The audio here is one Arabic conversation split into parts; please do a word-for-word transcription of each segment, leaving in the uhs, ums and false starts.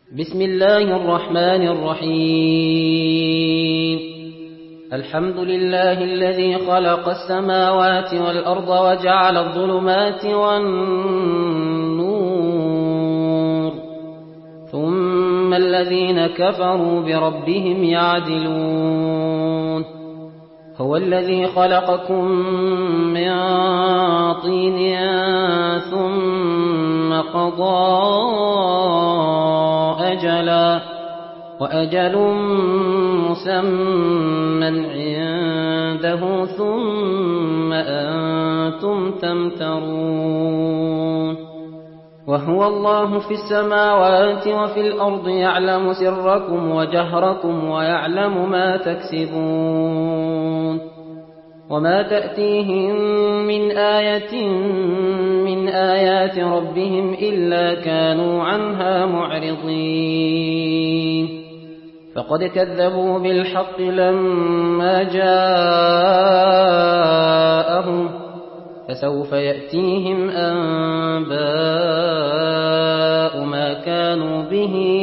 بسم الله الرحمن الرحيم. الحمد لله الذي خلق السماوات والأرض وجعل الظلمات والنور، ثم الذين كفروا بربهم يعدلون. هو الذي خلقكم من طين ثم قضى أجلا وأجل مسمى عنده ثم أنتم تمترون. وهو الله في السماوات وفي الأرض يعلم سركم وجهركم ويعلم ما تكسبون. وما تأتيهم من آية من آيات ربهم إلا كانوا عنها معرضين. فقد كذبوا بالحق لما جاءهم، فسوف يأتيهم أنباء ما كانوا به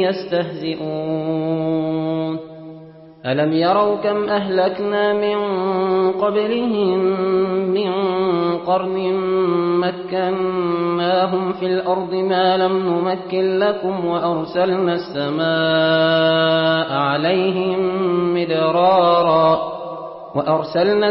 يستهزئون. ألم يروا كم أهلكنا من قبلهم من قرن مكناهم في الأرض ما لم نمكن لكم، وأرسلنا السماء عليهم مدرارا وأرسلنا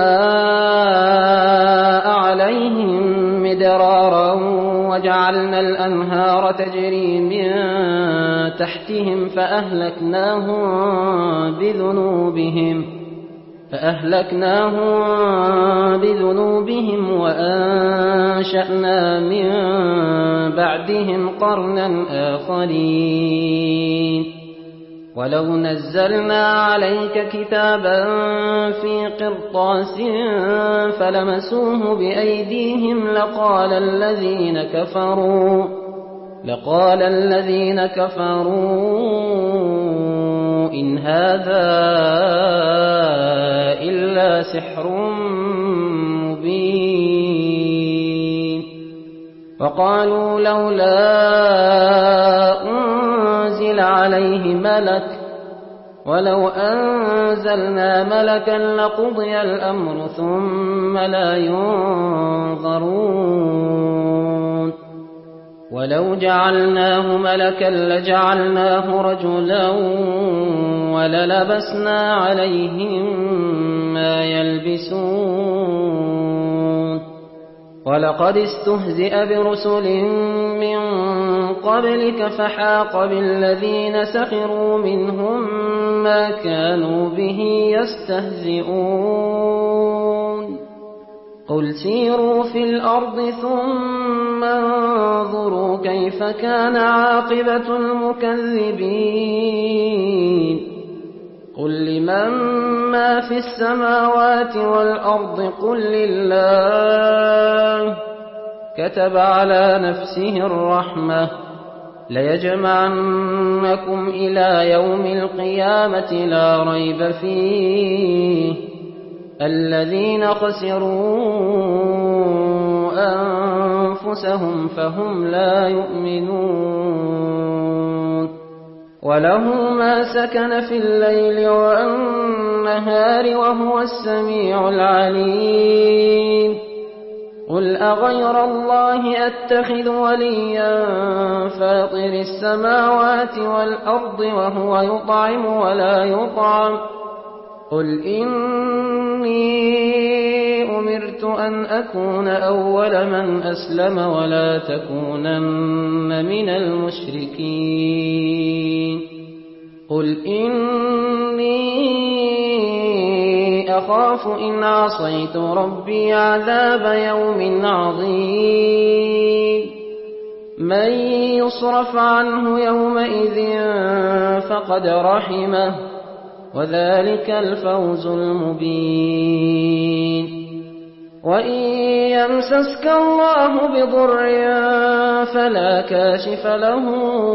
السماء عليهم مدرارا وجعلنا الأنهار تجري من تحتهم فأهلكناهم بذنوبهم فأهلكناهم بذنوبهم وأنشأنا من بعدهم قرنا آخرين. ولو نزلنا عليك كتابا في قرطاس فلمسوه بأيديهم لقال الذين كفروا لقال الذين كفروا إن هذا إلا سحر مبين. وقالوا لولا أنزل عليه ملك ولو أنزلنا ملكا لقضي الأمر ثم لا ينظرون. ولو جعلناه ملكا لجعلناه رجلا وللبسنا عليهم ما يلبسون. ولقد استهزئ برسل من قبلك فحاق بالذين سخروا منهم ما كانوا به يستهزئون. قل سيروا في الأرض ثم انظروا كيف كان عاقبة المكذبين. قل لمن ما في السماوات والأرض قل لله كتب على نفسه الرحمة ليجمعنكم إلى يوم القيامة لا ريب فيه الذين خسروا أنفسهم فهم لا يؤمنون. وله ما سكن في الليل والنهار وهو السميع العليم. قل أغير الله أتخذ وليا فاطر السماوات والأرض وهو يطعم ولا يطعم قل إني أمرت أن أكون أول من أسلم ولا تكونن من المشركين. قل إني أخاف إن عصيت ربي عذاب يوم عظيم. من يصرف عنه يومئذ فقد رحمه وذلك الفوز المبين. وإن يمسسك الله بضر فلا كاشف له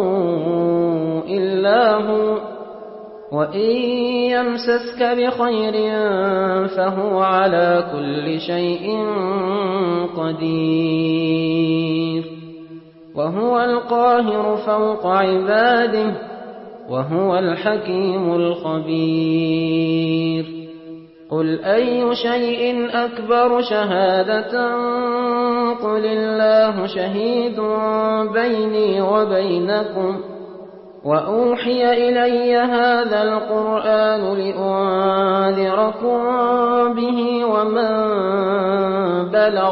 إلا هو وإن يمسسك بخير فهو على كل شيء قدير. وهو القاهر فوق عباده وهو الحكيم الخبير قل أي شيء أكبر شهادة قل الله شهيد بيني وبينكم وأوحي إلي هذا القرآن لأنذركم به ومن بلغ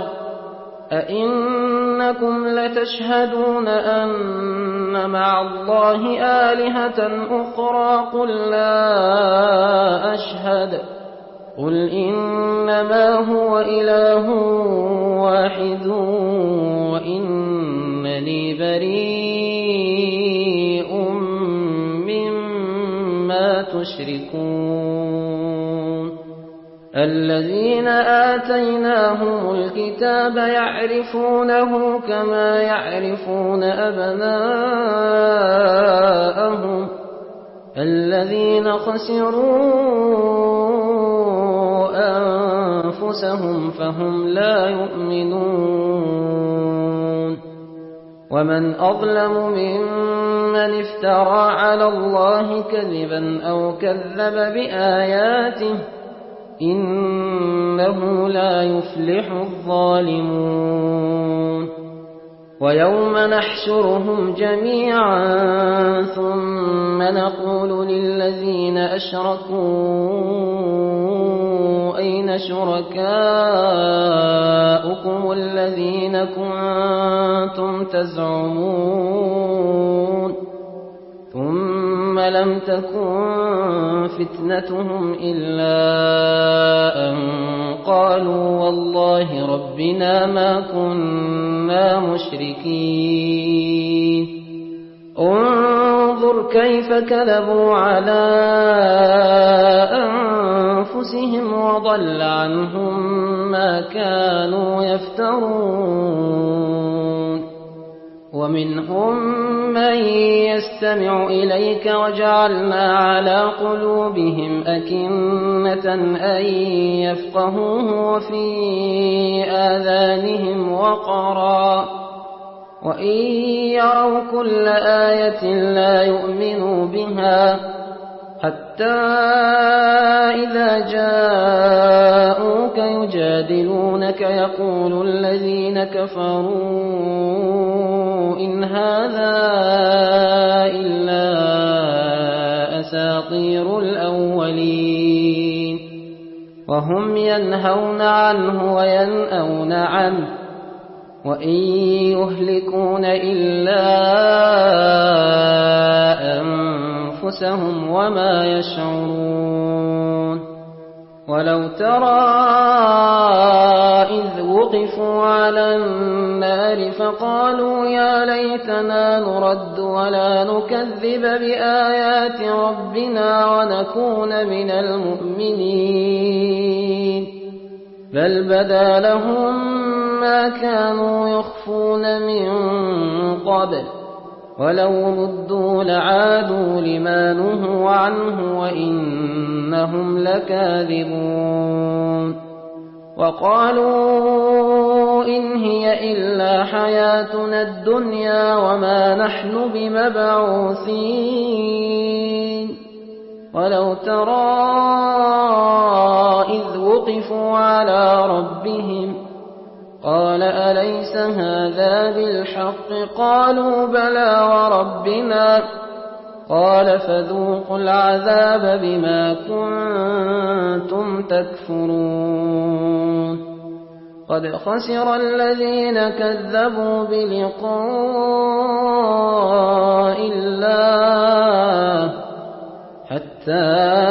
أئنكم لتشهدون أن مع الله آلهة أخرى قل لا أشهد قل إنما هو إله واحد وإنني بريء مما تشركون الذين آتيناهم الكتاب يعرفونه كما يعرفون أبناءهم الذين خسروا أنفسهم فهم لا يؤمنون ومن أظلم ممن افترى على الله كذبا أو كذب بآياته إنه لا يفلح الظالمون ويوم نحشرهم جميعا ثم نقول للذين أشركوا أين شركاؤكم الذين كنتم تزعمون ثم لم تكن فتنتهم إلا أن قالوا والله ربنا ما كنا مشركين انظر كيف كذبوا على أنفسهم وضل عنهم ما كانوا يفترون ومنهم من يستمع إليك وجعلنا على قلوبهم أكنة أن يفقهوه وفي آذانهم وقرا وإن يروا كل آية لا يؤمنوا بها حتى إذا جاءوك يجادلونك يقول الذين كفروا إن هذا إلا أساطير الأولين وهم ينهون عنه وينأون عنه وإن يهلكون إلا أنفسهم وما يشعرون ولو ترى إذ وقفوا على النار فقالوا يا ليتنا نرد ولا نكذب بآيات ربنا ونكون من المؤمنين بل بدا لهم ما كانوا يخفون من قبل ولو ردوا لعادوا لما نهوا عنه وإنهم لكاذبون وقالوا إن هي إلا حياتنا الدنيا وما نحن بمبعوثين ولو ترى إذ وقفوا على ربهم قال أليس هذا بالحق قالوا بلى وربنا قال فذوقوا العذاب بما كنتم تكفرون قد خسر الذين كذبوا بلقاء الله حتى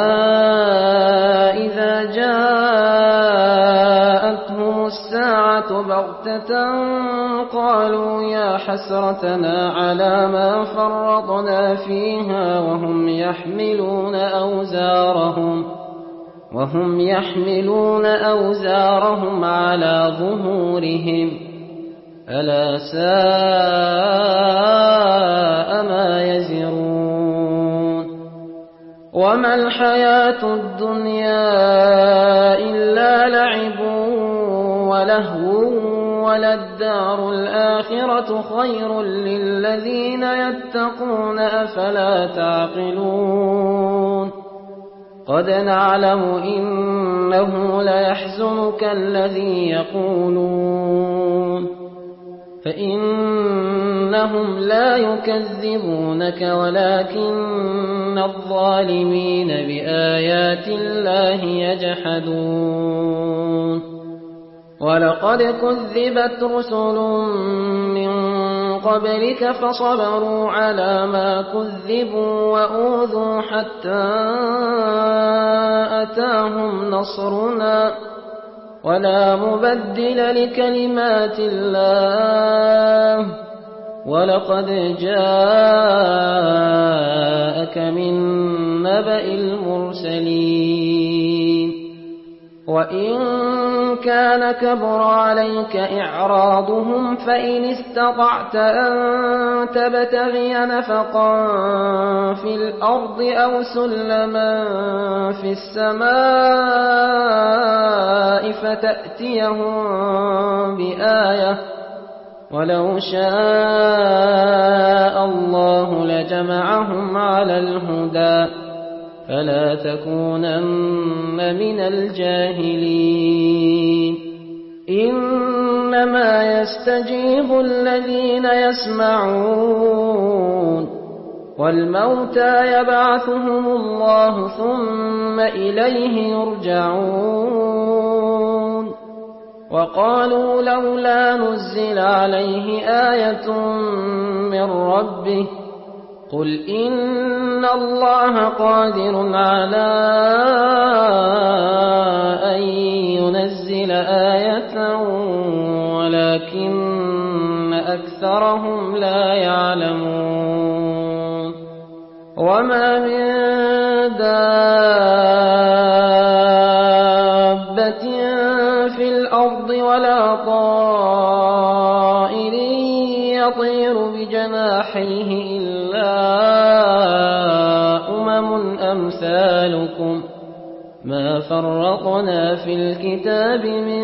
إذا جاءتهم الساعة بغتة قالوا يا حسرتنا على ما فرطنا فيها وهم يحملون أوزارهم وهم يحملون أوزارهم على ظهورهم ألا ساء ما يزرون وما الحياة الدنيا إلا لعب ولهو وَلَلدَّارُ الْآخِرَةُ خَيْرٌ لِّلَّذِينَ يَتَّقُونَ أَفَلَا تَعْقِلُونَ قَدْ نَعْلَمُ إِنَّهُ لَيَحْزُنُكَ الَّذِي يَقُولُونَ فَإِنَّهُمْ لَا يُكَذِّبُونَكَ وَلَكِنَّ الظَّالِمِينَ بِآيَاتِ اللَّهِ يَجْحَدُونَ وَلَقَدْ كُذِّبَتْ رُسُلٌ مِّن قَبْلِكَ فَصَبَرُوا عَلَىٰ مَا كُذِّبُوا وَأُوذُوا حَتَّىٰ أَتَاهُمْ نَصْرُنَا وَلَا مُبَدِّلَ لِكَلِمَاتِ اللَّهِ وَلَقَدْ جَاءَكَ مِن نَّبَإِ الْمُرْسَلِينَ وَإِن كَانَ كَبُرَ عَلَيْكَ إِعْرَاضُهُمْ فَإِنِ اسْتَطَعْتَ أَن تَبْتَغِيَ نَفَقًا فِي الْأَرْضِ أَوْ سُلَّمًا فِي السَّمَاءِ فَتَأْتِيَهُم بِآيَةٍ وَلَوْ شَاءَ اللَّهُ لَجَمَعَهُمْ عَلَى الْهُدَىٰ فَلَا تَكُونَنَّ مِنَ الْجَاهِلِينَ إِنَّمَا يَسْتَجِيبُ الَّذِينَ يَسْمَعُونَ وَالْمَوْتَىٰ يَبْعَثُهُمُ اللَّهُ ثُمَّ إِلَيْهِ يُرْجَعُونَ وَقَالُوا لَوْلَا نُزِّلَ عَلَيْهِ آيَةٌ مِّن رَّبِّهِ قُلْ إِنَّ اللَّهَ قَادِرٌ عَلَىٰ أَن يُنَزِّلَ آيَةً وَلَٰكِنَّ أَكْثَرَهُمْ لَا يَعْلَمُونَ وَمَا مِن دَابَّةٍ فِي الْأَرْضِ وَلَا طَائِرٍ يَطِيرُ بِجَنَاحَيْهِ إِلَّا أُمَمٌ أَمْثَالُكُم مَّا فَرَّطْنَا فِي الْكِتَابِ مِن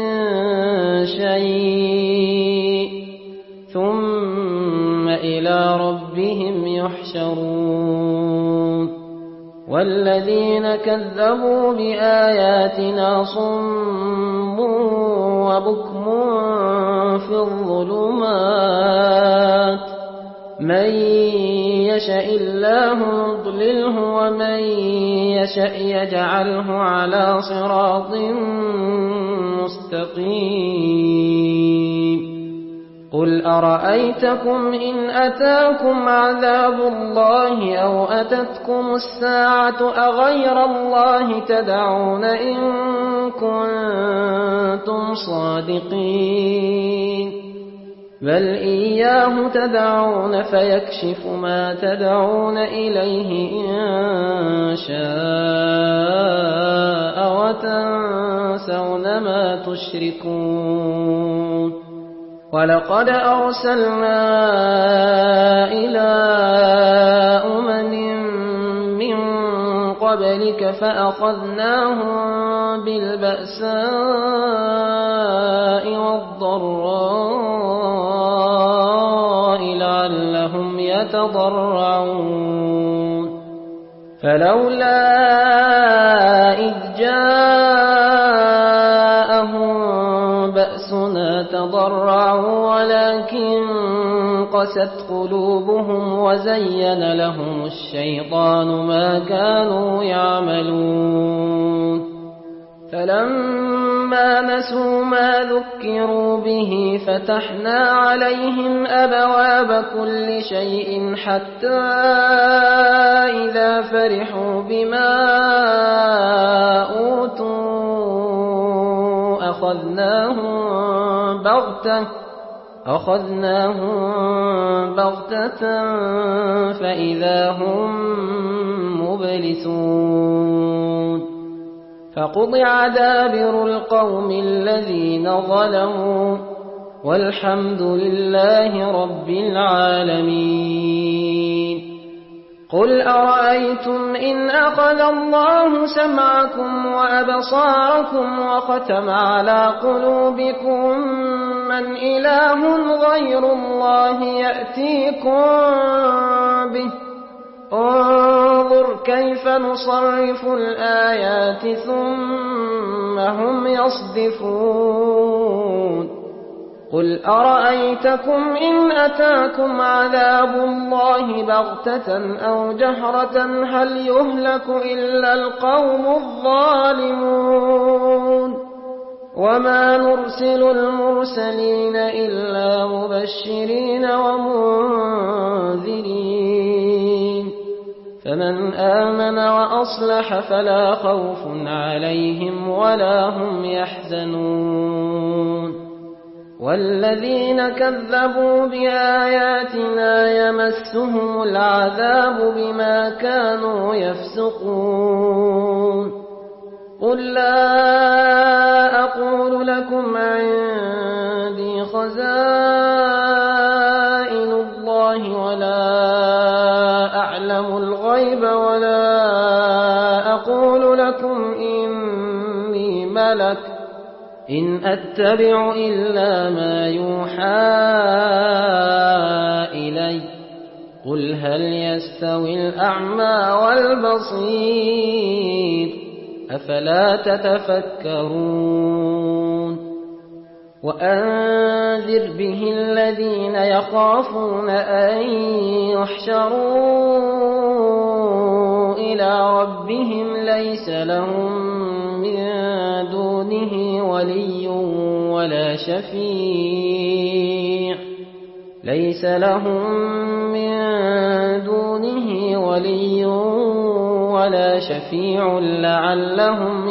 شَيْءٍ ثُمَّ إِلَىٰ رَبِّهِمْ يُحْشَرُونَ وَالَّذِينَ كَذَّبُوا بِآيَاتِنَا صُمٌّ وَبُكْمٌ فِي الظُّلُمَاتِ مَن يَشَإِ اللَّهُ يُضْلِلْهُ وَمَن يَشَأْ يَجْعَلْهُ عَلَىٰ صِرَاطٍ مُّسْتَقِيمٍ قُلْ أَرَأَيْتَكُمْ إِنْ أَتَاكُمْ عَذَابُ اللَّهِ أَوْ أَتَتْكُمُ السَّاعَةُ أَغَيْرَ اللَّهِ تَدْعُونَ إِن كُنتُمْ صَادِقِينَ بَلْ إِيَّاهُ تَدْعُونَ فَيَكْشِفُ مَا تَدْعُونَ إِلَيْهِ إِن شَاءَ وَتَنسَوْنَ مَا تُشْرِكُونَ وَلَقَدْ أَرْسَلْنَا إِلَىٰ أُمَمٍ مِّن قَبْلِكَ فَأَخَذْنَاهُم بِالْبَأْسَاءِ وَالضَّرَّاءِ لَعَلَّهُمْ يَتَضَرَّعُونَ فَلَوْلَا إِذْ جَاءَهُم بَأْسُنَا تَضَرَّعُوا وَلَٰكِن قَسَتْ قُلُوبُهُمْ وَزَيَّنَ لَهُمُ الشَّيْطَانُ مَا كَانُوا يَعْمَلُونَ فَلَمَّا نَسُوا مَا ذُكِّرُوا بِهِ فَتَحْنَا عَلَيْهِمْ أَبْوَابَ كُلِّ شَيْءٍ حَتَّىٰ إِذَا فَرِحُوا بِمَا أُوتُوا أَخَذْنَاهُم بَغْتَةً أَخَذْنَاهُم بَغْتَةً فَإِذَا هُم مُّبْلِسُونَ فَقُطِعَ دَابِرُ الْقَوْمِ الَّذِينَ ظَلَمُوا وَالْحَمْدُ لِلَّهِ رَبِّ الْعَالَمِينَ قُلْ أَرَأَيْتُمْ إِنْ أَخَذَ اللَّهُ سَمْعَكُمْ وَأَبْصَارَكُمْ وَخَتَمَ عَلَىٰ قُلُوبِكُم من إله غير الله يأتيكم به انظر كيف نصرف الآيات ثم هم يصدفون قل أرأيتكم إن أتاكم عذاب الله بغتة أو جهرة هل يهلك إلا القوم الظالمون وما نرسل المرسلين إلا مبشرين ومنذرين فمن آمن وأصلح فلا خوف عليهم ولا هم يحزنون والذين كذبوا بآياتنا يمسهم العذاب بما كانوا يفسقون قل لا أقول لكم عندي خزائن الله ولا أعلم الغيب ولا أقول لكم إني ملك إن أتبع إلا ما يوحى إلي قل هل يستوي الأعمى والبصير أفلا تتفكرون وأنذر به الذين يخافون أن يحشروا إلى ربهم ليس لهم من دونه ولي ولا شفيع ليس لهم من دونه ولي ولا شفيع لعلهم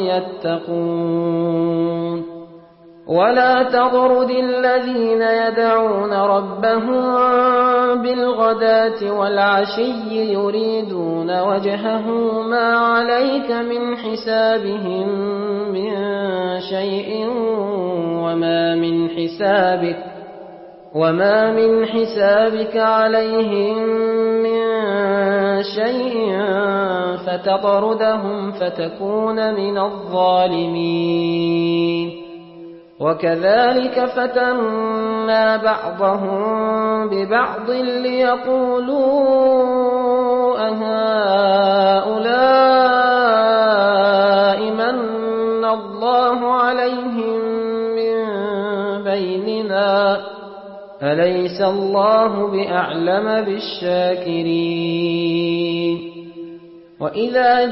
يتقون ولا تطرد الذين يدعون ربهم بالغداة والعشي يريدون وجهه ما عليك من حسابهم من شيء وما من حسابك وما من حسابك عليهم من شيء فتطردهم فتكون من الظالمين وكذلك فتنا بعضهم ببعض ليقولوا أهؤلاء من الله عليهم من بيننا أليس الله بأعلم بالشاكرين وإذا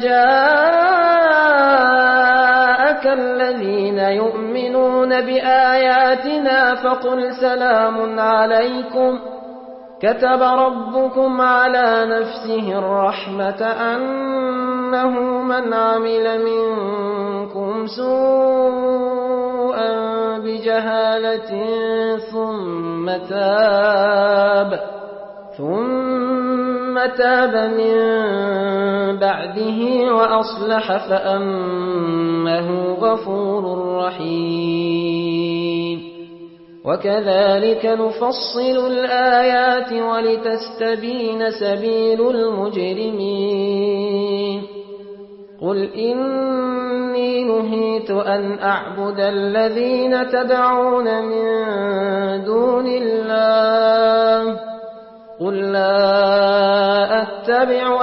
جاءك الذين يؤمنون بآياتنا فقل سلام عليكم كتب ربكم على نفسه الرحمة أنه من عمل منكم سوءا بجهالة ثم تاب ثم تاب من بعده وأصلح فأنه غفور رحيم وكذلك نفصل الآيات ولتستبين سبيل المجرمين قل إني نهيت أن أعبد الذين تدعون من دون الله قل لا أتبع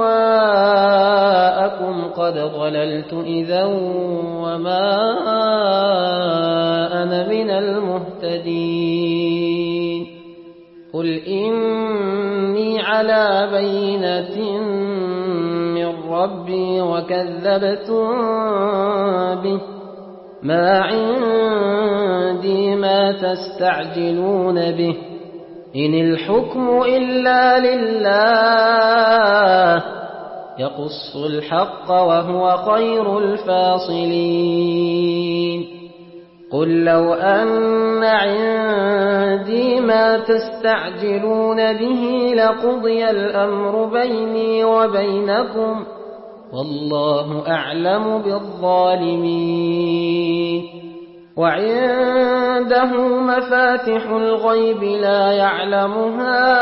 أهواءكم قد ضللت إذا وما أنا من المهتدين قل إني على بينة من ربي وكذبتم به ما عندي ما تستعجلون به إن الحكم إلا لله يقص الحق وهو خير الفاصلين قل لو أن عندي ما تستعجلون به لقضي الأمر بيني وبينكم والله أعلم بالظالمين وعنده مفاتح الغيب لا يعلمها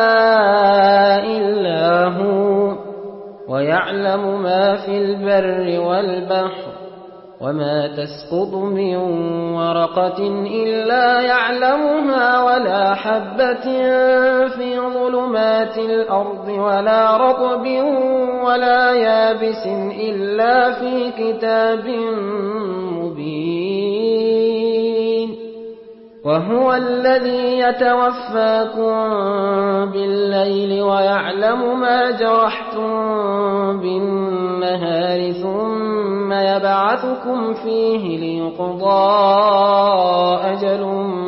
إلا هو ويعلم ما في البر والبحر وما تسقط من ورقة إلا يعلمها ولا حبة في ظلمات الأرض ولا رطب ولا يابس إلا في كتاب مبين وهو الذي يتوفاكم بالليل ويعلم ما جرحتم بالنهار ثم يبعثكم فيه ليقضى أجل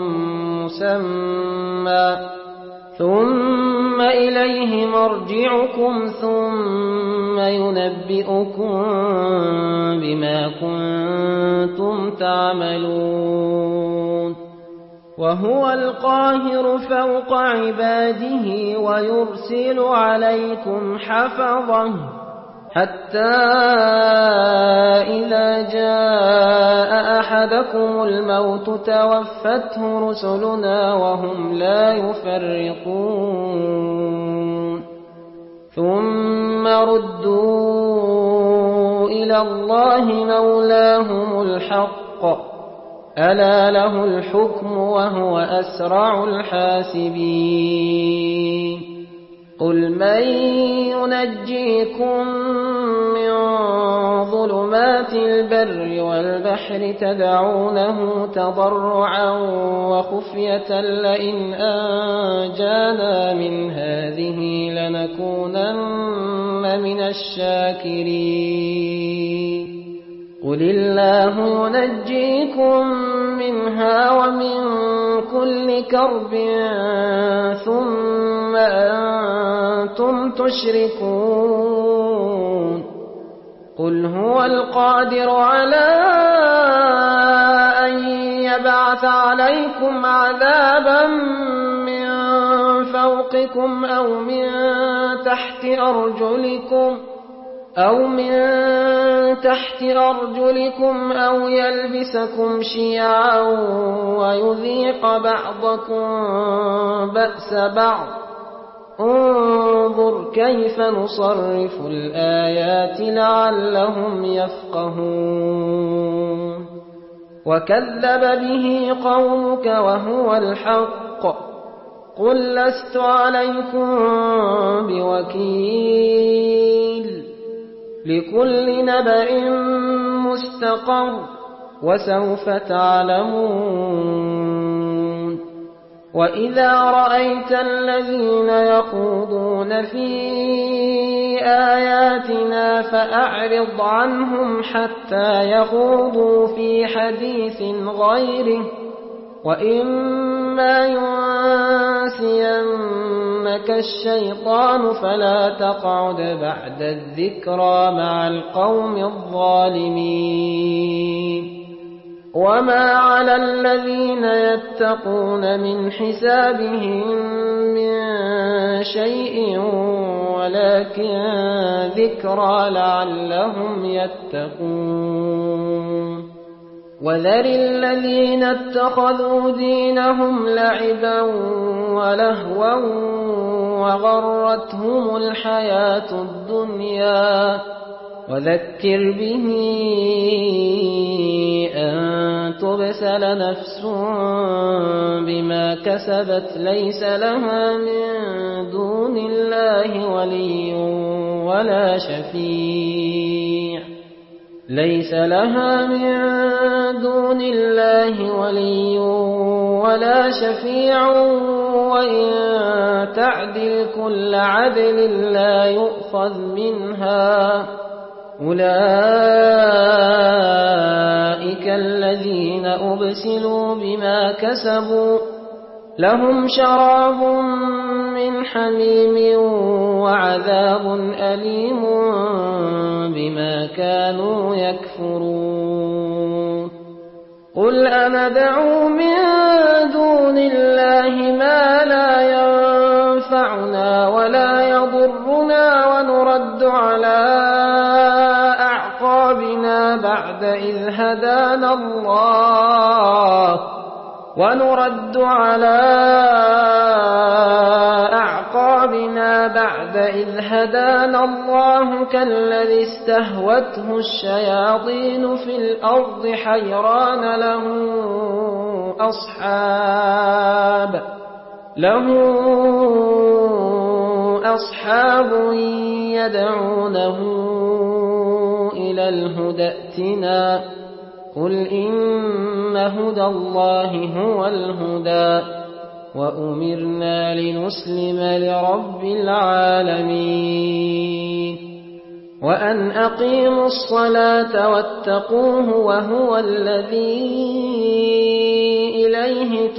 مسمى ثم إليه مرجعكم ثم ينبئكم بما كنتم تعملون وهو القاهر فوق عباده ويرسل عليكم حفظه حتى إذا جاء أحدكم الموت توفته رسلنا وهم لا يفرطون ثم ردوا إلى الله مولاهم الحق ألا له الحكم وهو أسرع الحاسبين قل من ينجيكم من ظلمات البر والبحر تدعونه تضرعا وخفية لئن أنجانا من هذه لنكونن من الشاكرين قل الله ينجيكم منها ومن كل كرب ثم أنتم تشركون قل هو القادر على أن يبعث عليكم عذابا من فوقكم أو من تحت أرجلكم أو من تحت أرجلكم أو يلبسكم شيعا ويذيق بعضكم بأس بعض انظر كيف نصرف الآيات لعلهم يفقهون وكذب به قومك وهو الحق قل لست عليكم بوكيل لكل نبأ مستقر وسوف تعلمون وإذا رأيت الذين يخوضون في آياتنا فأعرض عنهم حتى يخوضوا في حديث غيره وإما ينسينك الشيطان فلا تقعد بعد الذكرى مع القوم الظالمين وما على الذين يتقون من حسابهم من شيء ولكن ذكرى لعلهم يتقون وذر الذين اتخذوا دينهم لعبا ولهوا وغرتهم الحياة الدنيا وذكر به أن تبسل نفس بما كسبت ليس لها من دون الله ولي ولا شفيع ليس لها من دون الله ولي ولا شفيع وإن تعدل كل عدل لا يؤخذ منها أولئك الذين أبسلوا بما كسبوا لهم شراب من حميم وعذاب أليم بما كانوا يكفرون قل أندعو من دون الله ما لا ينفعنا ولا يضرنا ونرد على أعقابنا بعد إذ هدانا الله ونرد على أعقابنا بعد إذ هدانا الله كالذي استهوته الشياطين في الأرض حيران له أصحاب له أصحاب يدعونه إلى الهدى ائتنا قل إن هدى الله هو الهدى وأمرنا لنسلم لرب العالمين وأن أقيموا الصلاة واتقوه وهو الذي إليه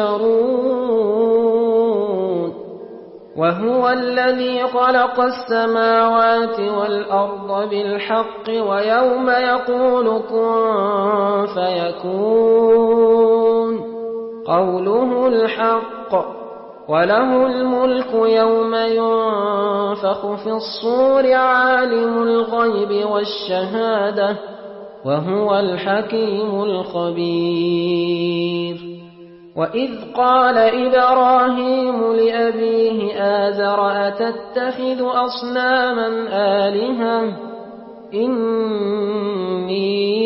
تحشرون وهو الذي خلق السماوات والأرض بالحق ويوم يقول كن فيكون قوله الحق وله الملك يوم ينفخ في الصور عالم الغيب والشهادة وهو الحكيم الخبير وإذ قال إبراهيم لأبيه آزر أتتخذ أصناما آلهة إني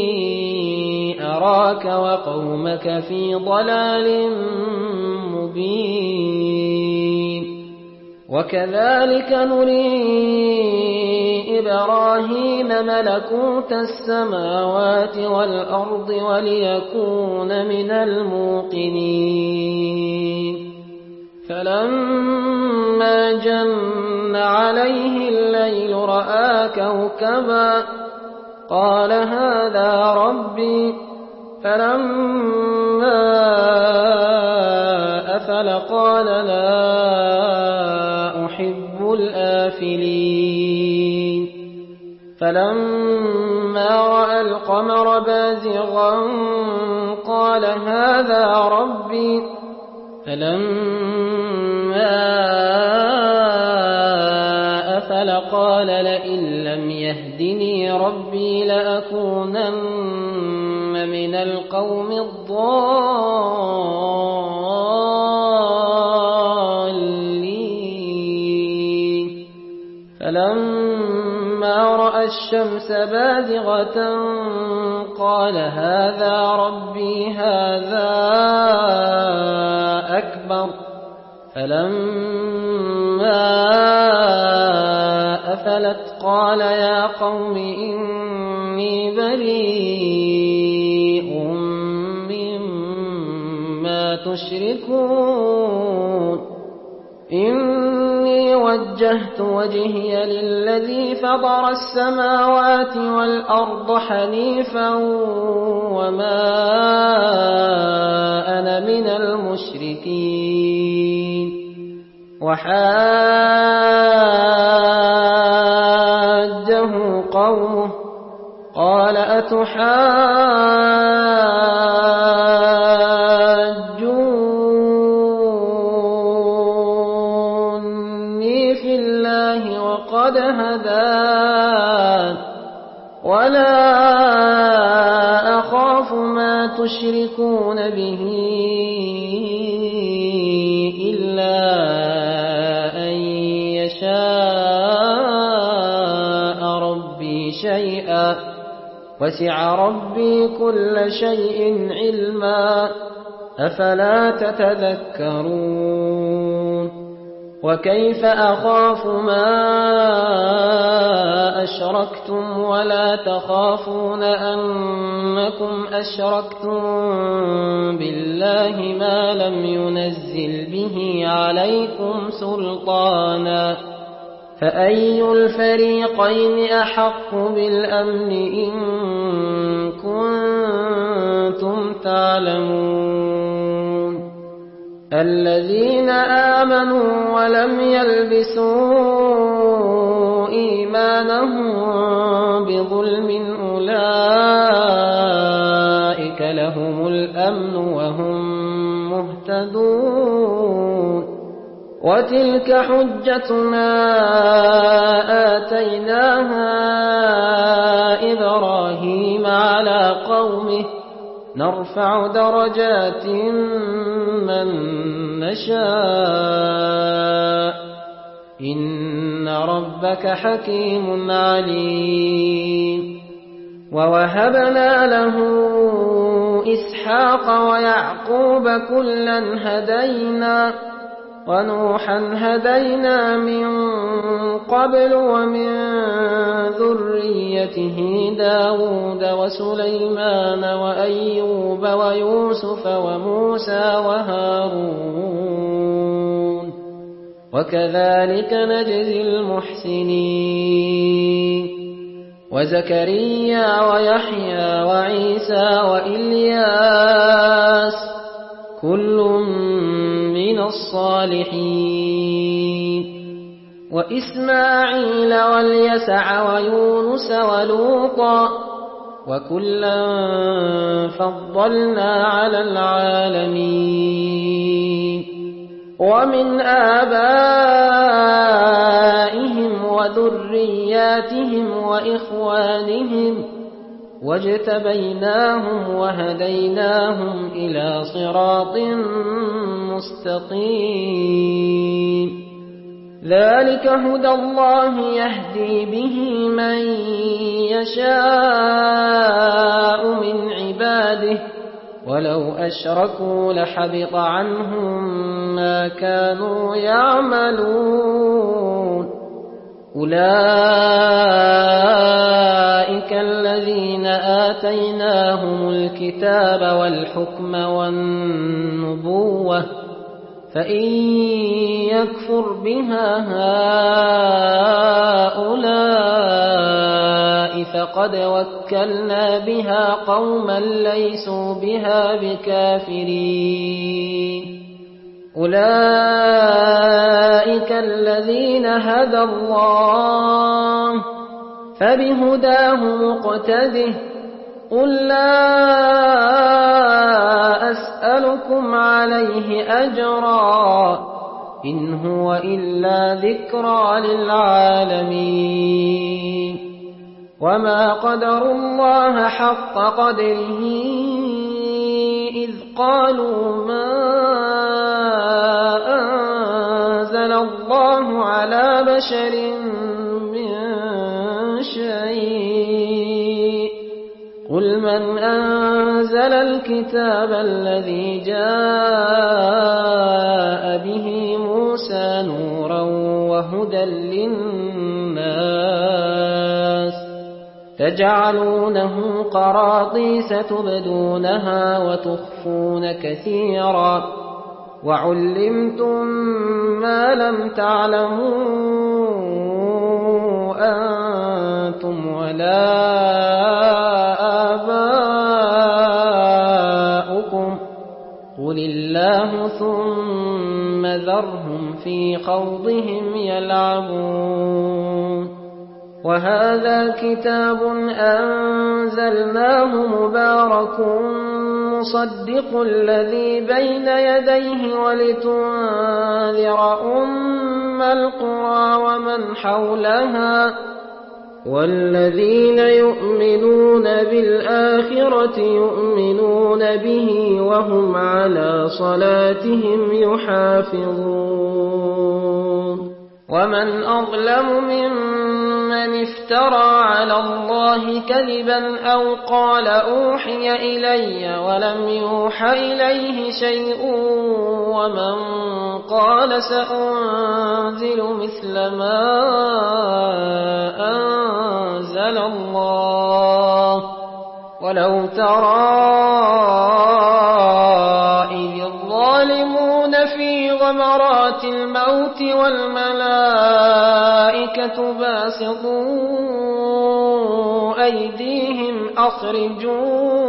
أراك وقومك في ضلال مبين وكذلك نري إبراهيم ملكوت السماوات والأرض وليكون من الموقنين فلما جن عليه الليل رأى كوكبا قال هذا ربي فلما أفل قال لا أحب الآفلين فلما رأى القمر بازغا قال هذا ربي فلما أفل قال لئن لم يهدني ربي لأكونن من القوم الضالين فلما رأى الشمس بازغة قال هذا ربي هذا أكبر فلما أفلت قال يا قوم إني بريء مما تشركون إني وجهت وجهي للذي فطر السماوات والأرض حنيفا وما أنا من المشركين وحاجه قومه قال أتحاجوني في الله وقد هدان ولا أخاف ما تشركون به إلا أن يشاء ربي شيئا وسع ربي كل شيء علما أفلا تتذكرون وكيف أخاف ما أشركتم ولا تخافون أنكم أشركتم بالله ما لم ينزل به عليكم سلطانا فأي الفريقين أحق بالأمن إن كنتم تعلمون الذين آمنوا ولم يلبسوا إيمانهم بظلم أولئك لهم الأمن وهم مهتدون وتلك حجتنا آتيناها إبراهيم على قومه نرفع درجات من نشاء إن ربك حكيم عليم ووهبنا له إسحاق ويعقوب كلا هدينا ونوحا هدينا من قبل ومن ذريته داود وسليمان وأيوب ويوسف وموسى وهارون وكذلك نجزي المحسنين وزكريا ويحيى وعيسى وإلياس كل من الصالحين وإسماعيل واليسع ويونس ولوطا وكلا فضلنا على العالمين ومن آبائهم وذرياتهم وإخوانهم واجتبيناهم وهديناهم إلى صراط مستقيم ذلك هدى الله يهدي به من يشاء من عباده ولو أشركوا لحبط عنهم ما كانوا يعملون أولئك الذين آتيناهم الكتاب والحكم والنبوة فإن يكفر بها هؤلاء فقد وكلنا بها قوما ليسوا بها بكافرين أولئك الذين هدى الله فبهداه مقتده قل لا أسألكم عليه أجرا إن هو إلا ذكرى للعالمين وما قدروا الله حق قدره إذ قالوا ما أنزل الله على بشر من شيء قل من أنزل الكتاب الذي جاء به موسى نورا وهدى للناس تجعلونه قراطيس تبدونها وتخفون كثيرا وعلمتم ما لم تعلموا أنتم ولا آباؤكم قل الله ثم ذرهم في خوضهم يلعبون وهذا كتاب أنزلناه مبارك مصدق الذي بين يديه ولتنذر أم القرى ومن حولها والذين يؤمنون بالآخرة يؤمنون به وهم على صلاتهم يحافظون ومن أظلم ممن افترى على الله كذبا أو قال أوحي إلي ولم يوح إليه شيء ومن قال سأنزل مثل ما أنزل الله ولو ترى إذ الظالمون في غمرات الموت والملائكة باسطوا أيديهم أخرجوا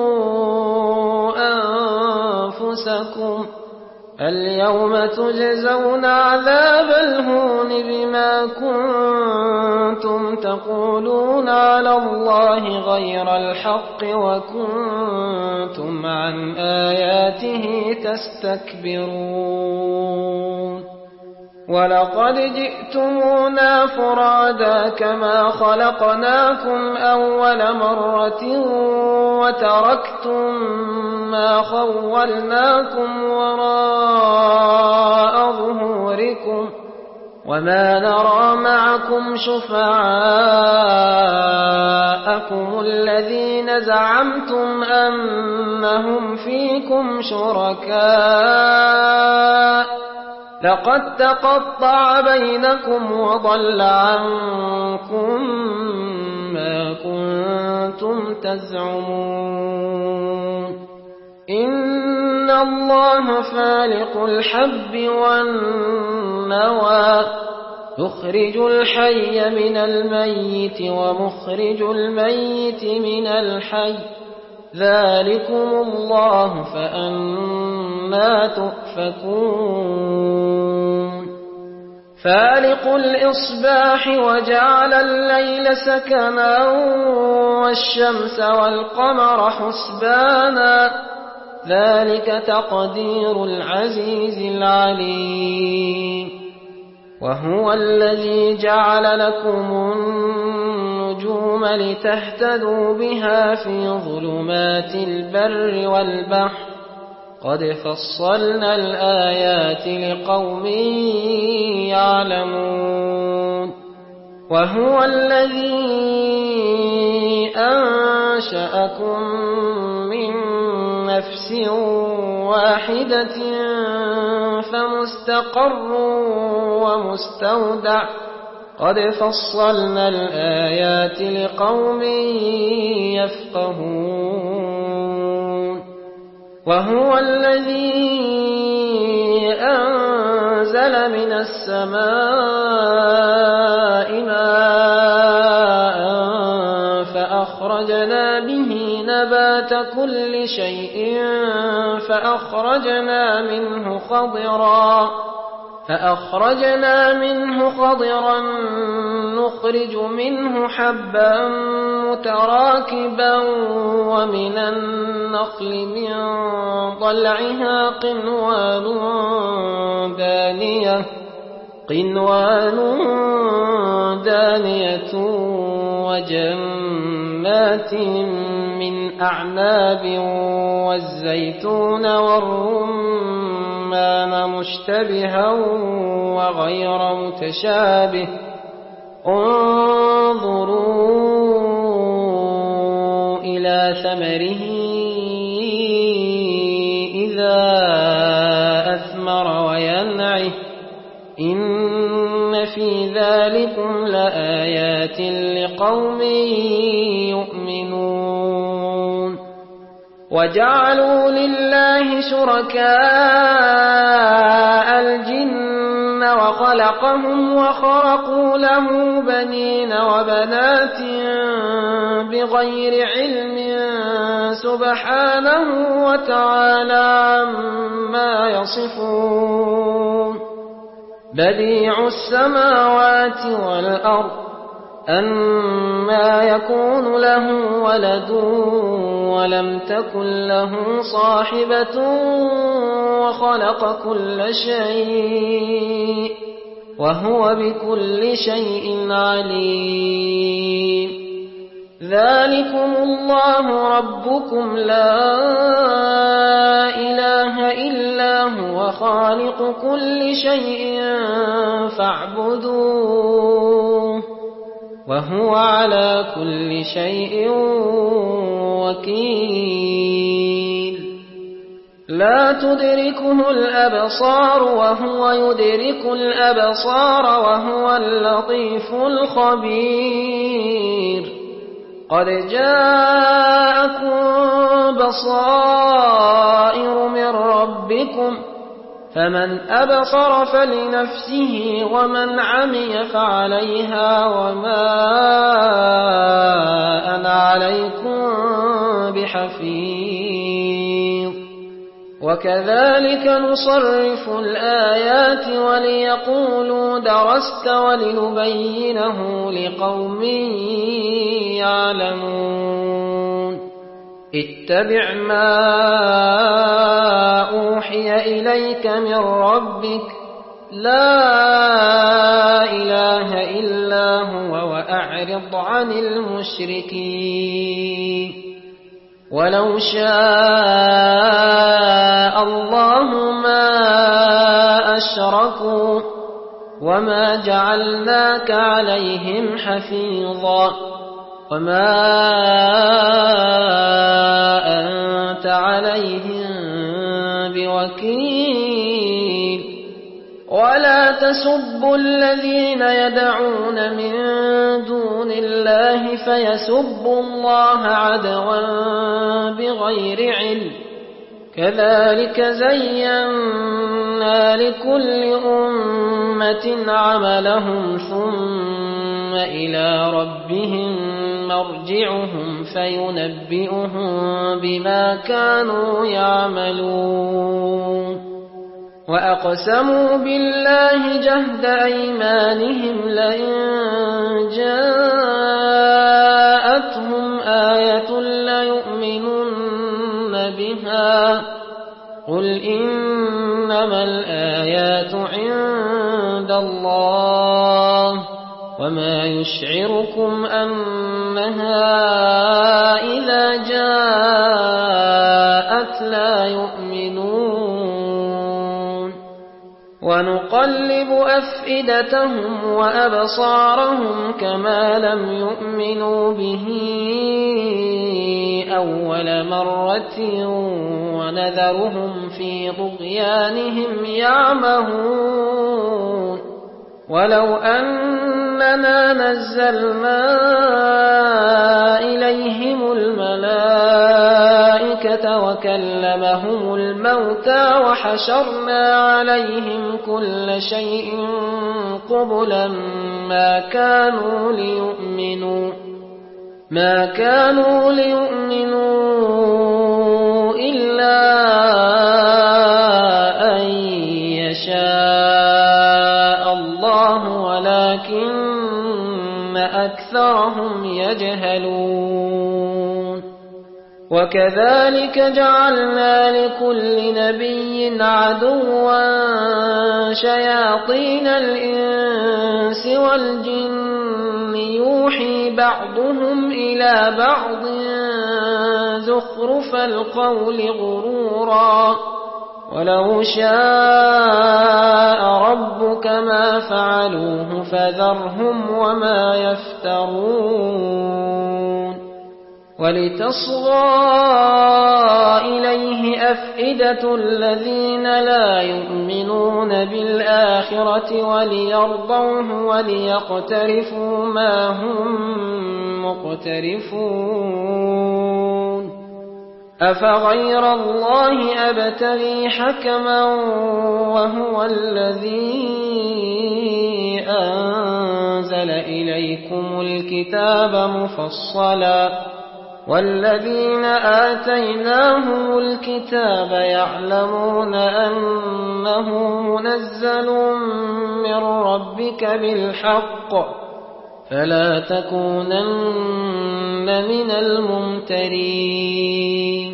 أنفسكم اليوم تجزون عذاب الهون بما كنتم تقولون على الله غير الحق وكنتم عن آياته تستكبرون ولقد جئتمونا فرادا كما خلقناكم أول مرة وتركتم ما خولناكم وراء ظهوركم وما نرى معكم شفعاءكم الذين زعمتم أنهم فيكم شركاء لقد تقطع بينكم وضل عنكم ما كنتم تزعمون إن الله فالق الحب والنوى يخرج الحي من الميت ومخرج الميت من الحي ذلكم الله فأنى تؤفكون فالق الإصباح وجعل الليل سكنا والشمس والقمر حسبانا ذلك تقدير العزيز العليم وهو الذي جعل لكم النجوم لتهتدوا بها في ظلمات البر والبحر قد فصلنا الآيات لقوم يعلمون وهو الذي أنشأكم من نفس واحدة فمستقر ومستودع قد فصلنا الآيات لقوم يفقهون وهو الذي أنزل من السماء ماء فأخرجنا به نبات كل شيء فأخرجنا منه خضرا فأخرجنا منه خضرا نخرج منه حبا متراكبا ومن النخل من طلعها قنوان دانية قنوان دانية وجنات من أعناب والزيتون والرمان مشتبها وغير متشابه انظروا إلى ثمره إذا أثمر وينعه إن في ذلكم لآيات لقوم يؤمنون وجعلوا لله شركاء الجن وخلقهم وخرقوا له بنين وبنات بغير علم سبحانه وتعالى عما يصفون بديع السماوات والأرض أنى يكون له ولد ولم تكن له صاحبة وخلق كل شيء وهو بكل شيء عليم ذلكم الله ربكم لا إله إلا هو خالق كل شيء فاعبدوه وهو على كل شيء وكيل لا تدركه الأبصار وهو يدرك الأبصار وهو اللطيف الخبير قد جاءكم بصائر من ربكم فمن أبصر فلنفسه ومن عمي فعليها وما أنا عليكم بحفيظ وكذلك نصرف الآيات وليقولوا درست ولنبينه لقوم يعلمون اتبع ما أوحي إليك من ربك لا إله إلا هو وأعرض عن المشركين ولو شاء الله ما أشركوا وما جعلناك عليهم حفيظا وما أنت عليهم بوكيل ولا تسبوا الذين يدعون من دون الله فيسبوا الله عدوا بغير علم كذلك زينا لكل أمة عملهم ثم إلى ربهم مرجعهم فينبئهم بما كانوا يعملون وأقسموا بالله جهد أيمانهم لئن جاءتهم آية ليؤمنن بها قل إنما الآيات عند الله وما يشعركم أنها إذا جاءت لا يؤمنون ونقلب أفئدتهم وأبصارهم كما لم يؤمنوا به أول مرة ونذرهم في طغيانهم يعمهون ولو أننا نزلنا إليهم الملائكة وكلمهم الموتى وحشرنا عليهم كل شيء قبلا ما كانوا ليؤمنوا ما كانوا ليؤمنوا إلا أن يشاء الله ولكن أكثرهم يجهلون وكذلك جعلنا لكل نبي عدوا شياطين الإنس والجن يوحي بعضهم إلى بعض زخرف القول غرورا ولو شاء ربك ما فعلوه فذرهم وما يفترون ولتصغى إليه أفئدة الذين لا يؤمنون بالآخرة وليرضوه وليقترفوا ما هم مقترفون أفغير الله أبتغي حكما وهو الذي أنزل إليكم الكتاب مفصلا والذين آتيناهم الكتاب يعلمون أنه منزل من ربك بالحق فلا تكونن من الممترين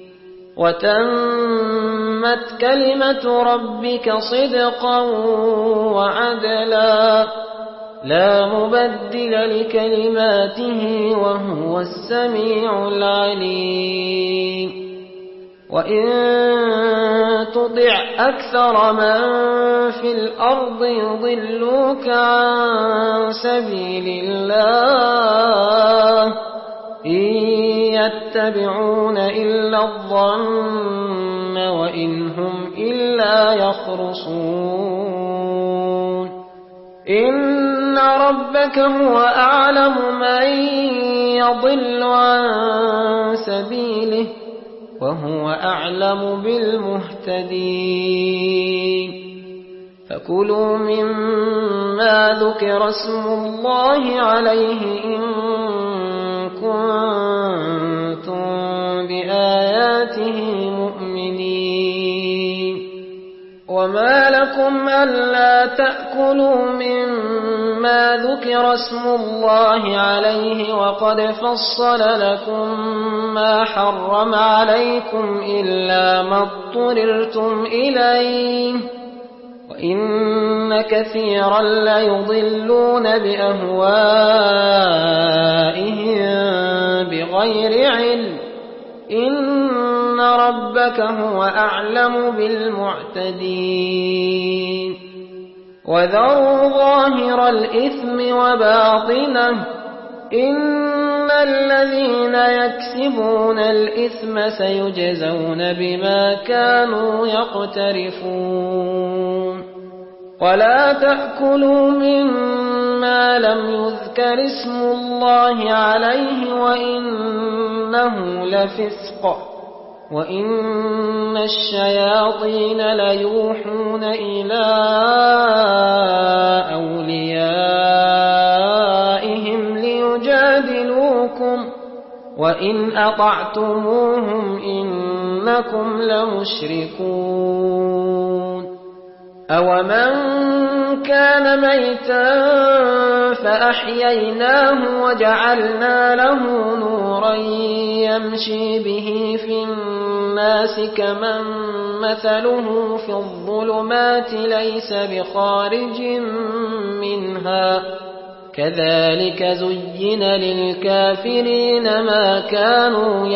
وتمت كلمة ربك صدقا وعدلا لا مبدل لكلماته وهو السميع العليم وإن تطع أكثر من في الأرض يضلوك عن سبيل الله إن يتبعون إلا الظن وإن هم إلا يخرصون إن ربك هو أعلم من يضل عن سبيله وهو أعلم بالمهتدين فكلوا مما ذكر اسم الله عليه إن كنتم بآياته مؤمنين وما لكم ألا تأكلوا مما ذكر اسم الله عليه وقد فصل لكم ما حرم عليكم إلا ما اضطررتم إليه وإن كثيرا ليضلون بأهوائهم بغير علم إن ربك هو أعلم بالمعتدين وذروا ظاهر الإثم وباطنه إن الذين يكسبون الإثم سيجزون بما كانوا يقترفون ولا تأكلوا مما لم يذكر اسم الله عليه وإنه لفسق وإن الشياطين ليوحون إلى أوليائهم ليجادلوكم وإن أطعتموهم إنكم لمشركون أومن كان ميتا فأحييناه وجعلنا له نورا يمشي به في الناس كمن مثله في الظلمات ليس بخارج منها كذلك زين للكافرين ما كانوا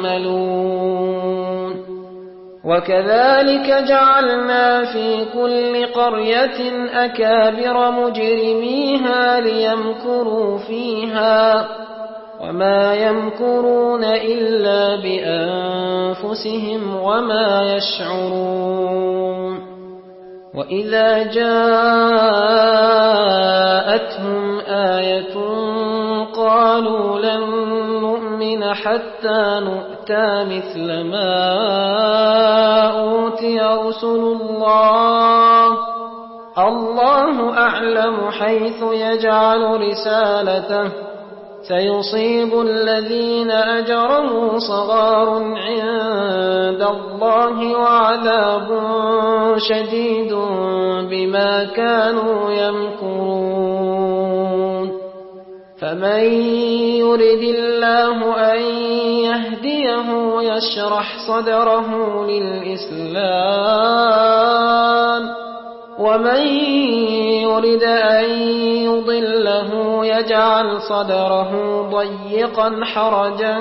يعملون وكذلك جعلنا في كل قرية أكابر مجرميها ليمكروا فيها وما يمكرون إلا بأنفسهم وما يشعرون وإذا جاءتهم آية قالوا لن نؤمن حتى نؤتى مثل ما أوتي رسل الله الله أعلم حيث يجعل رسالته سيصيب الذين أجرموا صغار عند الله وعذاب شديد بما كانوا يمكرون فمن يرد الله أن يهديه يشرح صدره للإسلام ومن يرد أن يضله يجعل صدره ضيقا حرجا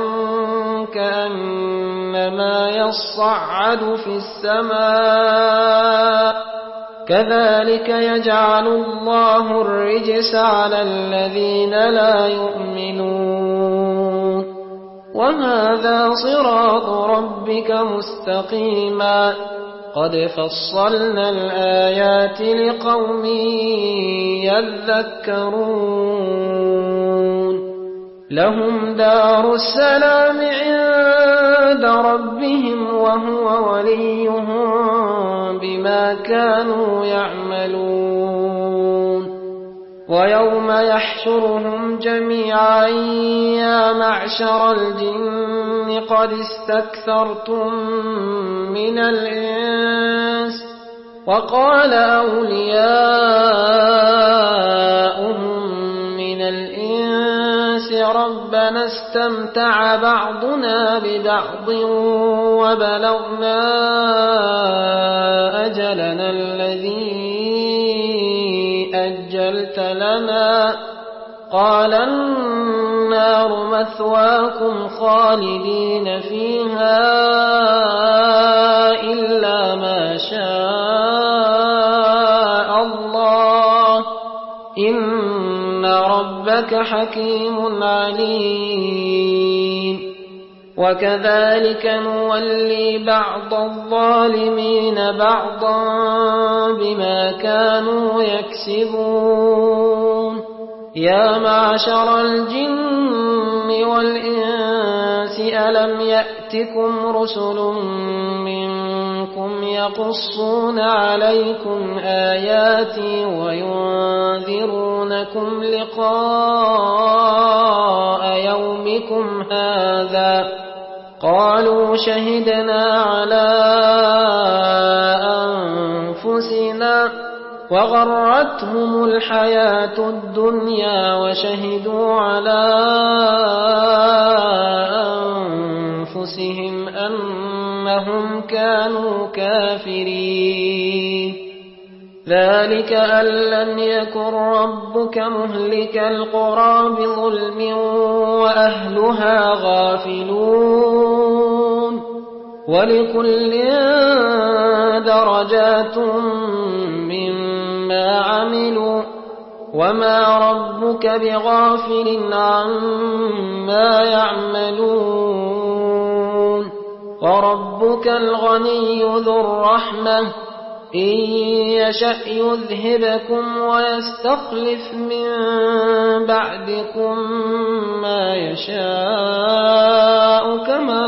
كأنما يصعد في السماء كذلك يجعل الله الرجس على الذين لا يؤمنون وهذا صراط ربك مستقيما قد فصلنا الآيات لقوم يذكرون لهم دار السلام عند ربهم وهو وليهم بما كانوا يعملون ويوم يحشرهم جميعا يا معشر الجن قد استكثرتم من الإنس وقال أولياؤهم من الإنس ربنا استمتع بعضنا ببعض وبلغنا أجلنا الذي أجلت لنا قال النار مثواكم خالدين فيها إلا ما شاء الله إن ربك حكيم عليم وكذلك نولي بعض الظالمين بعضا بما كانوا يكسبون يا معشر الجن والإنس ألم يأتكم رسل منكم يقصون عليكم آياتي وينذرونكم لقاء يومكم هذا قالوا شهدنا على أنفسنا وغرتهم الحياة الدنيا وشهدوا على أنفسهم أنهم كانوا كافرين ذلك أن لم يكن ربك مهلك القرى بظلم وأهلها غافلون ولكل درجات مما عملوا وما ربك بغافل عما يعملون وربك الغني ذو الرحمة إن يشأ يذهبكم ويستخلف من بعدكم ما يشاء كما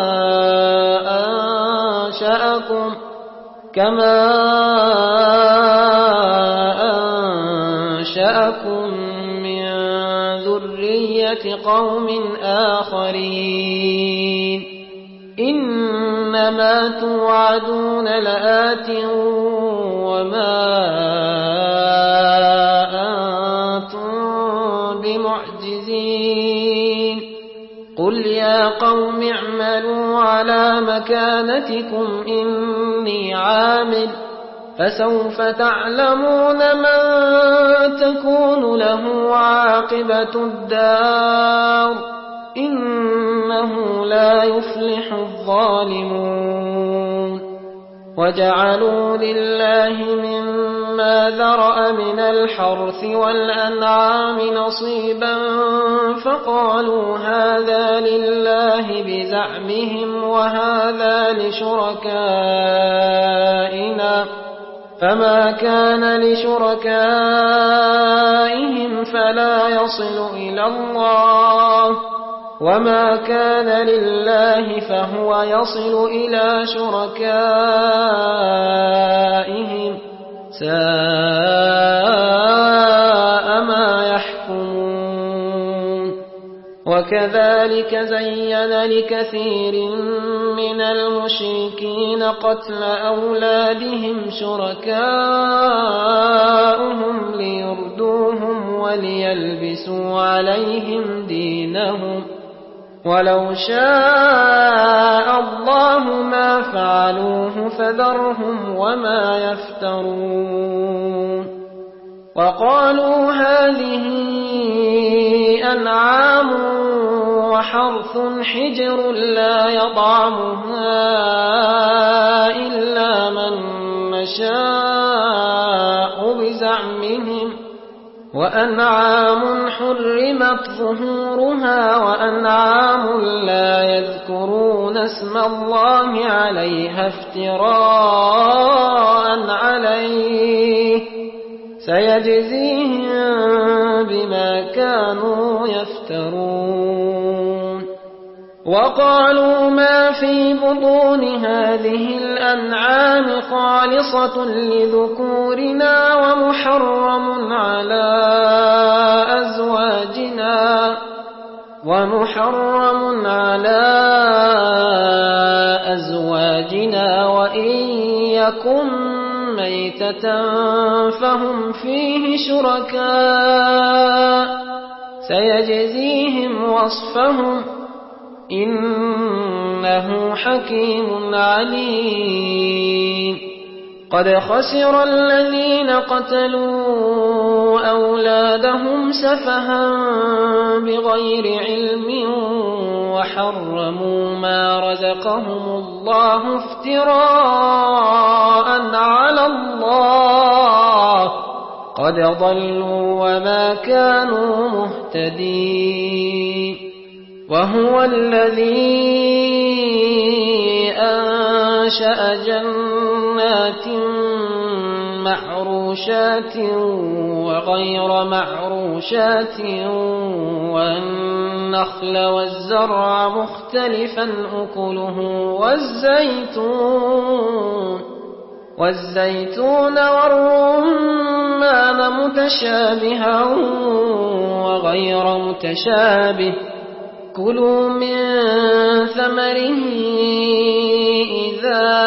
أنشأكم كما أنشأكم من ذرية قوم آخرين إنما توعدون لآت وما أنتم بمعجزين قل يا قوم اعملوا على مكانتكم إني عامل فسوف تعلمون من تكون له عاقبة الدار إنه لا يفلح الظالمون وجعلوا لله مما ذرأ من الحرث والأنعام نصيبا فقالوا هذا لله بزعمهم وهذا لشركائنا فما كان لشركائهم فلا يصل إلى الله وما كان لله فهو يصل إلى شركائهم ساء ما يحكمون وكذلك زين لكثير من المشركين قتل أولادهم شركاؤهم ليردوهم وليلبسوا عليهم دينهم ولو شاء الله ما فعلوه فذرهم وما يفترون وقالوا هذه أنعام وحرث حجر لا يطعمها إلا من نشاء بزعمهم وأنعام حرمت ظهورها وأنعام لا يذكرون اسم الله عليها افتراء عليه سيجزيهم بما كانوا يفترون وقالوا ما في بطون هذه الأنعام خالصة لذكورنا ومحرم على أزواجنا ومحرم على أزواجنا وإن يكن ميتة فهم فيه شركاء سيجزيهم وصفهم إنه حكيم عليم قد خسر الذين قتلوا أولادهم سفها بغير علم وحرموا ما رزقهم الله افتراء على الله قد ضلوا وما كانوا مهتدين وهو الذي أنشأ جنات معروشات وغير معروشات والنخل والزرع مختلفا أكله والزيتون والزيتون والرمان متشابها وغير متشابه كلوا من ثمره إذا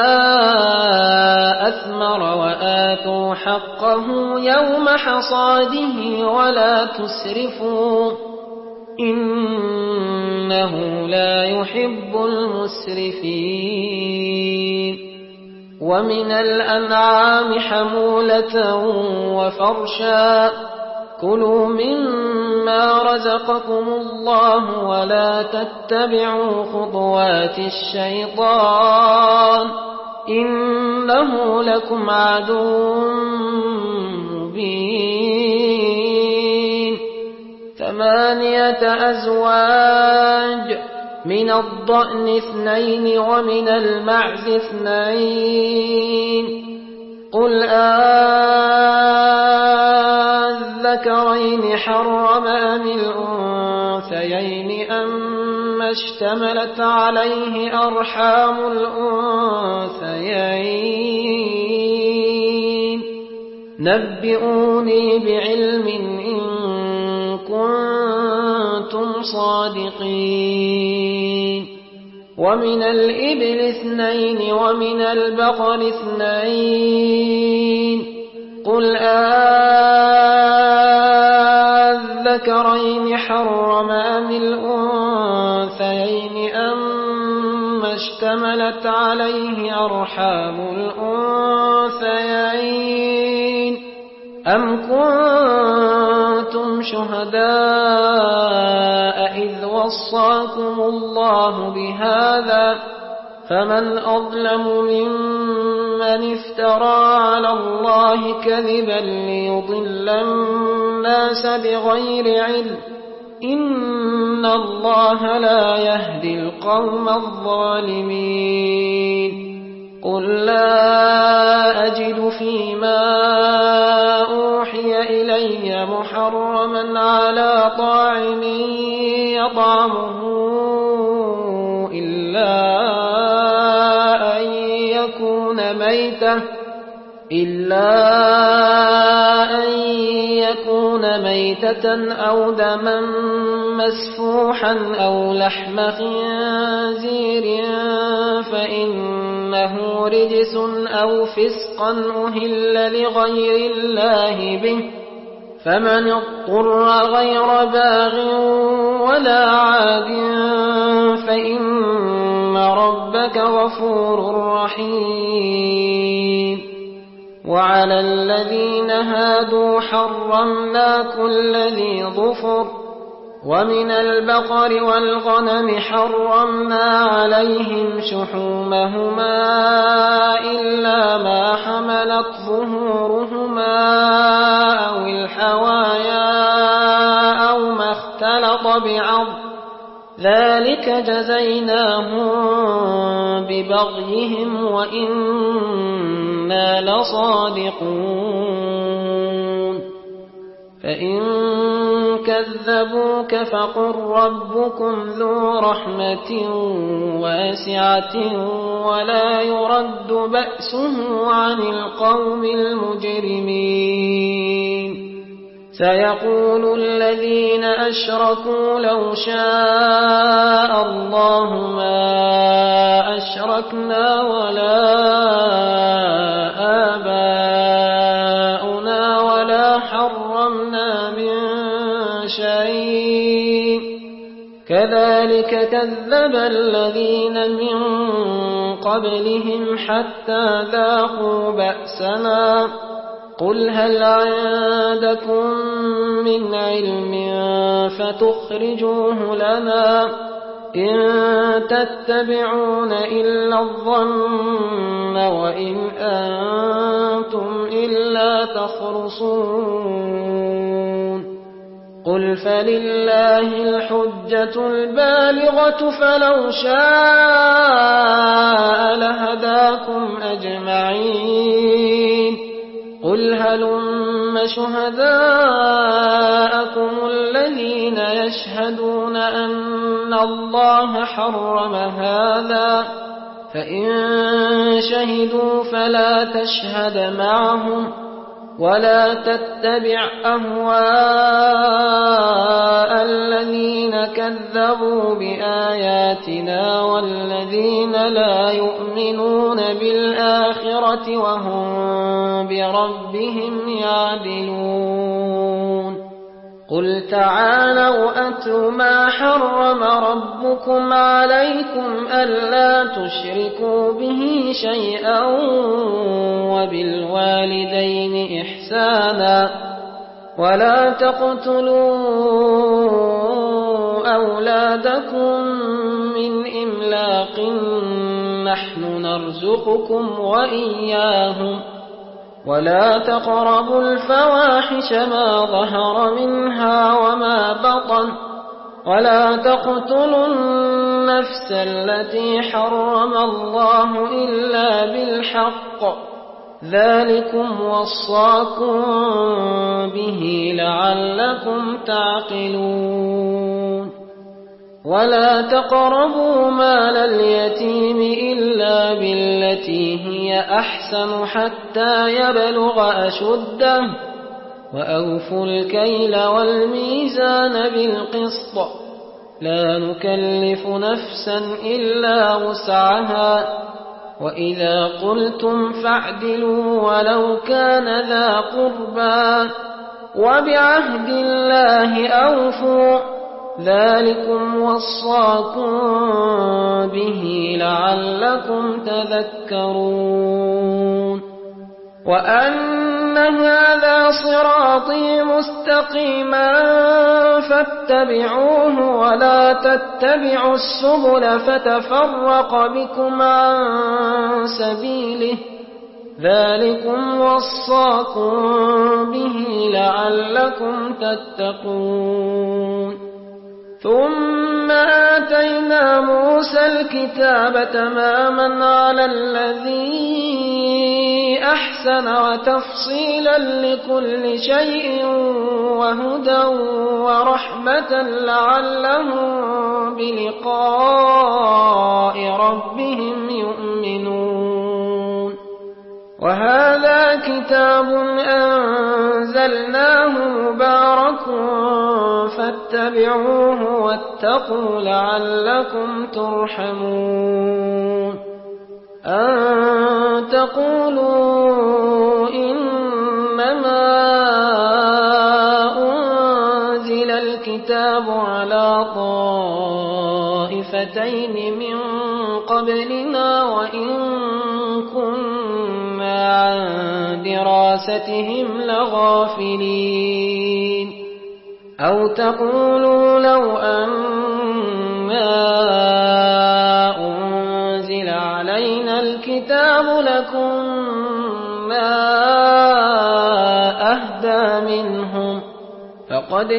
أثمر وآتوا حقه يوم حصاده ولا تسرفوا إنه لا يحب المسرفين ومن الأنعام حمولة وفرشا كلوا مما رزقكم الله ولا تتبعوا خطوات الشيطان إنه لكم عدو مبين ثمانية أزواج من الضأن اثنين ومن المعز اثنين قل أذكرين حرم أم الأنثيين أما اشتملت عليه أرحام الأنثيين نبئوني بعلم إن كنتم صادقين ومن الإبل اثنين ومن البقر اثنين قل أذكرين حرم أم الأنثيين أما اشتملت عليه أرحام الأنثيين أم كنتم شهداء إذ وصاكم الله بهذا فمن أظلم ممن افترى على الله كذبا ليضل الناس بغير علم إن الله لا يهدي القوم الظالمين قل لا أجد فيما أوحي إلي محرما على طاعم يطعمه إلا أن يكون ميتة إلا أن يكون ميتة أو دما مسفوحا أو لحم خنزير فإنه رجس أو فسقا أهل لغير الله به فمن اضطر غير باغ ولا عاد فإن ربك غفور رحيم وعلى الذين هادوا حرمنا كل ذي ظفر ومن البقر والغنم حرمنا عليهم شحومهما إلا ما حملت ظهورهما أو الحوايا أو ما اختلط بعظم ذلك جزيناهم ببغيهم وإنا لصادقون فإن كذبوك فقل ربكم ذو رحمة واسعة ولا يرد بأسه عن القوم المجرمين سيقول الذين أشركوا لو شاء الله ما أشركنا ولا آباؤنا ولا حرمنا من شيء كذلك كذب الذين من قبلهم حتى ذاقوا بأسنا قل هل عندكم من علم فتخرجوه لنا إن تتبعون إلا الظن وإن أنتم إلا تخرصون قل فلله الحجة البالغة فلو شاء لهداكم أجمعين قل هلم شهداءكم الذين يشهدون أن الله حرم هذا فإن شهدوا فلا تشهد معهم ولا تتبع أهواء الذين كذبوا بآياتنا والذين لا يؤمنون بالآخرة وهم بربهم يعدلون قل تعالوا أتل ما حرم ربكم عليكم ألا تشركوا به شيئا وبالوالدين إحسانا ولا تقتلوا أولادكم من إملاق نحن نرزقكم وإياهم ولا تقربوا الفواحش ما ظهر منها وما بطن ولا تقتلوا النفس التي حرم الله إلا بالحق ذلكم وصاكم به لعلكم تعقلون ولا تقربوا مال اليتيم إلا بالتي هي أحسن حتى يبلغ أشده وأوفوا الكيل والميزان بالقسط لا نكلف نفسا إلا وسعها وإذا قلتم فاعدلوا ولو كان ذا قربى وبعهد الله أوفوا ذلكم وصاكم به لعلكم تذكرون وأن هذا صراطي مستقيما فاتبعوه ولا تتبعوا السبل فتفرق بكم عن سبيله ذلكم وصاكم به لعلكم تتقون ثم آتينا موسى الكتاب تماما على الذي أحسن وتفصيلا لكل شيء وهدى ورحمة لعلهم بلقاء ربهم يؤمنون وهذا كتاب أنزلناه مبارك فاتبعوه واتقوا لعلكم ترحمون أن تقولوا إنما أنزل الكتاب على طائفتين من قبلنا وإن كنا عن دراستهم لغافلين أو تقولوا لو أنا أنزل علينا الكتاب لكنا أهدى منهم فقد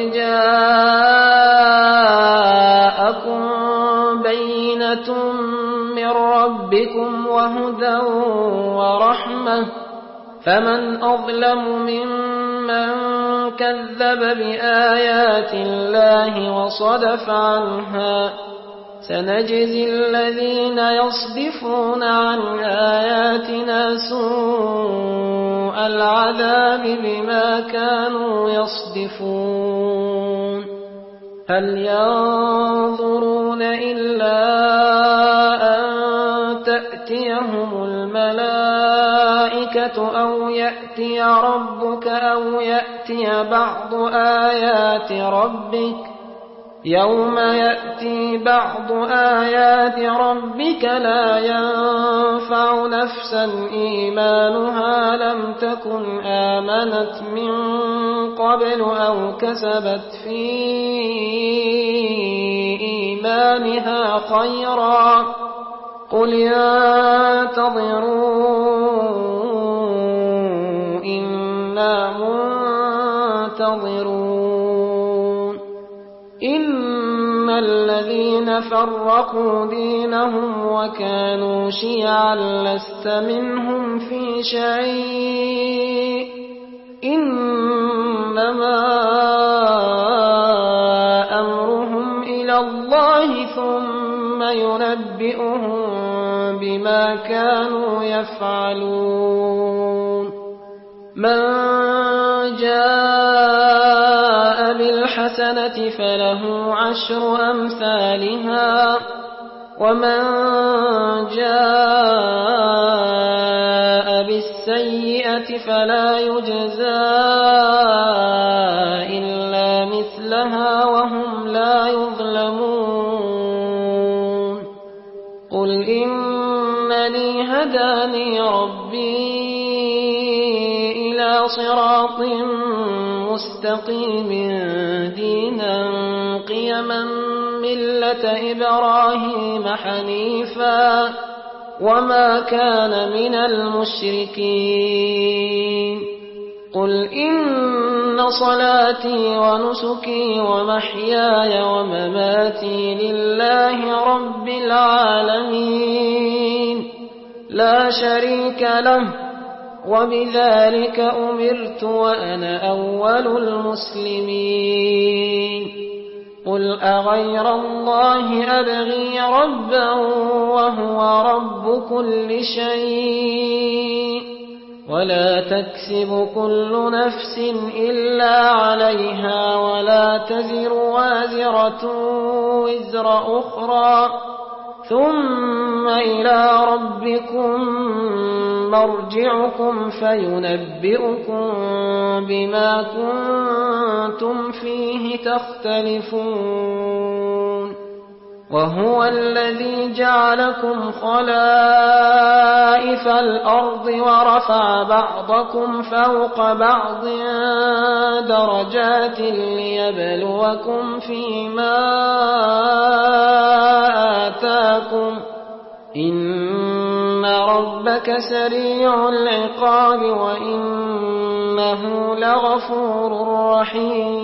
جاءكم بينة من ربكم وهدى ورحمة فمن أظلم ممن كذب بآيات الله وصدف عنها سنجزي الذين يصدفون عن آياتنا سوء العذاب بما كانوا يصدفون هل ينظرون إلا أن تأتيهم الملائكة أو يأتي ربك أو يأتي بعض آيات ربك يوم يأتي بعض آيات ربك لا ينفع نفسا إيمانها لم تكن آمنت من قبل أو كسبت في إيمانها خيرا قل ينتظروا إنا منتظرون إن الذين فرقوا دينهم وكانوا شيعا لست منهم في شيء إنما أمرهم إلى الله ثم ينبئهم بما كانوا يفعلون من جاء بالحسنة فله عشر أمثالها ومن جاء بالسيئة فلا يجزى إلا مثلها ولا يظلمون قل إنني هداني ربي إلى صراط مستقيم دينا قيما ملة إبراهيم حنيفا وما كان من المشركين قل إن صلاتي ونسكي ومحياي ومماتي لله رب العالمين لا شريك له وبذلك أمرت وأنا أول المسلمين قل أغير الله أبغي ربا وهو رب كل شيء ولا تكسب كل نفس إلا عليها ولا تزر وازرة وزر أخرى ثم إلى ربكم مرجعكم فينبئكم بما كنتم فيه تختلفون وهو الذي جعلكم خلائف الأرض ورفع بعضكم فوق بعض درجات ليبلوكم فيما آتاكم إن ربك سريع العقاب وإنه لغفور رحيم